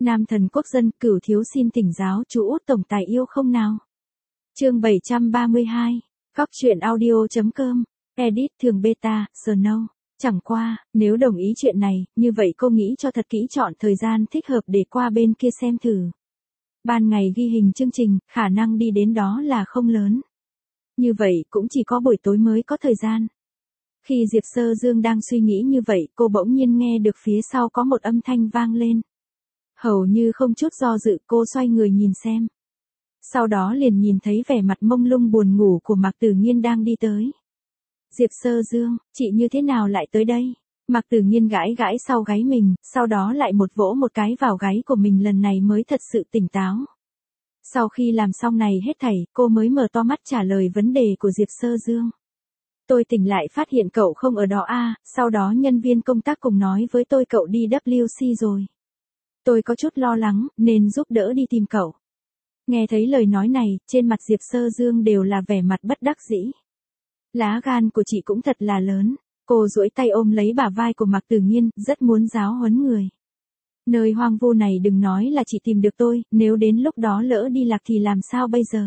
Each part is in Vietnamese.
Nam thần quốc dân, Cửu thiếu xin thỉnh giáo chú Út tổng tài yêu không nào. Chương 732. Góc truyện audio.com. Edit thường beta, Snow. Chẳng qua, nếu đồng ý chuyện này, như vậy cô nghĩ cho thật kỹ chọn thời gian thích hợp để qua bên kia xem thử. Ban ngày ghi hình chương trình, khả năng đi đến đó là không lớn. Như vậy cũng chỉ có buổi tối mới có thời gian. Khi Diệp Sơ Dương đang suy nghĩ như vậy, cô bỗng nhiên nghe được phía sau có một âm thanh vang lên. Hầu như không chút do dự, cô xoay người nhìn xem. Sau đó liền nhìn thấy vẻ mặt mông lung buồn ngủ của Mạc Tử Nghiên đang đi tới. Diệp Sơ Dương, chị như thế nào lại tới đây? Mạc Tử Nghiên gãi gãi sau gáy mình, sau đó lại vỗ một cái vào gáy của mình, lần này mới thật sự tỉnh táo. Sau khi làm xong này hết thảy, cô mới mở to mắt trả lời vấn đề của Diệp Sơ Dương. Tôi tỉnh lại phát hiện cậu không ở đó à, sau đó nhân viên công tác cùng nói với tôi cậu đi WC rồi. Tôi có chút lo lắng, nên giúp đỡ đi tìm cậu. Nghe thấy lời nói này, trên mặt Diệp Sơ Dương đều là vẻ mặt bất đắc dĩ. Lá gan của chị cũng thật là lớn. Cô duỗi tay ôm lấy bả vai của Mạc Tử Nghiên, rất muốn giáo huấn người. Nơi hoang vu này đừng nói là chị tìm được tôi, nếu đến lúc đó lỡ đi lạc thì làm sao bây giờ?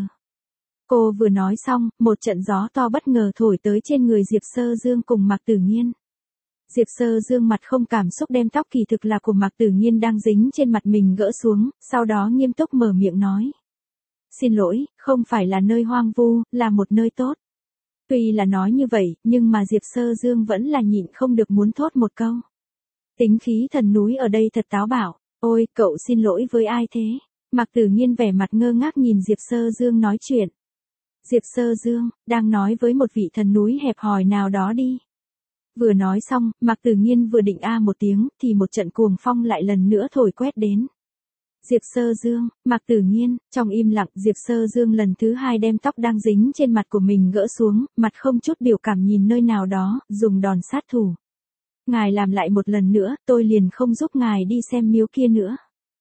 Cô vừa nói xong, một trận gió to bất ngờ thổi tới trên người Diệp Sơ Dương cùng Mạc Tử Nghiên. Diệp Sơ Dương mặt không cảm xúc đem tóc kỳ thực là của Mạc Tử Nghiên đang dính trên mặt mình gỡ xuống, sau đó nghiêm túc mở miệng nói. Xin lỗi, không phải là nơi hoang vu, là một nơi tốt. Tuy là nói như vậy, nhưng mà Diệp Sơ Dương vẫn là nhịn không được muốn thốt một câu. Tính khí thần núi ở đây thật táo bạo. Ôi, cậu xin lỗi với ai thế? Mạc Tử Nghiên vẻ mặt ngơ ngác nhìn Diệp Sơ Dương nói chuyện. Diệp Sơ Dương, đang nói với một vị thần núi hẹp hòi nào đó đi. Vừa nói xong, Mạc Tử Nghiên vừa định a một tiếng, thì một trận cuồng phong lại lần nữa thổi quét đến. Diệp Sơ Dương, Mạc Tử Nghiên, trong im lặng, Diệp Sơ Dương lần thứ hai đem tóc đang dính trên mặt của mình gỡ xuống, mặt không chút biểu cảm nhìn nơi nào đó, dùng đòn sát thủ. Ngài làm lại một lần nữa, tôi liền không giúp ngài đi xem miếu kia nữa.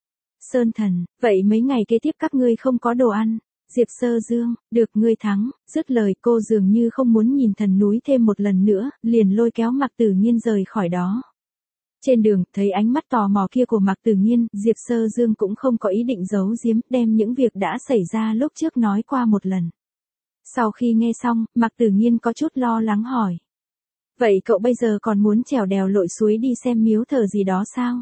Sơn Thần, vậy mấy ngày kế tiếp các ngươi không có đồ ăn. Diệp Sơ Dương, được ngươi thắng, dứt lời cô dường như không muốn nhìn thần núi thêm một lần nữa, liền lôi kéo Mạc Tử Nghiên rời khỏi đó. Trên đường, thấy ánh mắt tò mò kia của Mạc Tử Nghiên, Diệp Sơ Dương cũng không có ý định giấu giếm, đem những việc đã xảy ra lúc trước nói qua một lần. Sau khi nghe xong, Mạc Tử Nghiên có chút lo lắng hỏi. Vậy cậu bây giờ còn muốn trèo đèo lội suối đi xem miếu thờ gì đó sao?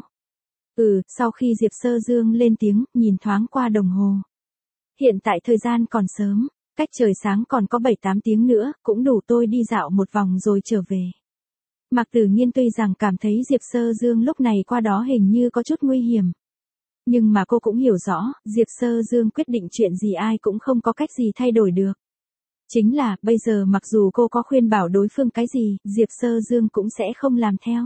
Sau khi Diệp Sơ Dương lên tiếng, nhìn thoáng qua đồng hồ. Hiện tại thời gian còn sớm, cách trời sáng còn có 7-8 tiếng nữa, cũng đủ tôi đi dạo một vòng rồi trở về. Mạc Tử Nghiên tuy rằng cảm thấy Diệp Sơ Dương lúc này qua đó hình như có chút nguy hiểm. Nhưng mà cô cũng hiểu rõ, Diệp Sơ Dương quyết định chuyện gì ai cũng không có cách gì thay đổi được. Chính là, bây giờ mặc dù cô có khuyên bảo đối phương cái gì, Diệp Sơ Dương cũng sẽ không làm theo.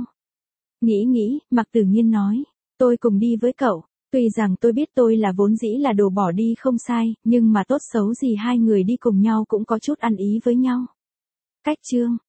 Nghĩ, Mạc Tử Nghiên nói, tôi cùng đi với cậu. Tuy rằng tôi biết tôi là vốn dĩ là đồ bỏ đi không sai, nhưng mà tốt xấu gì hai người đi cùng nhau cũng có chút ăn ý với nhau. Cách chương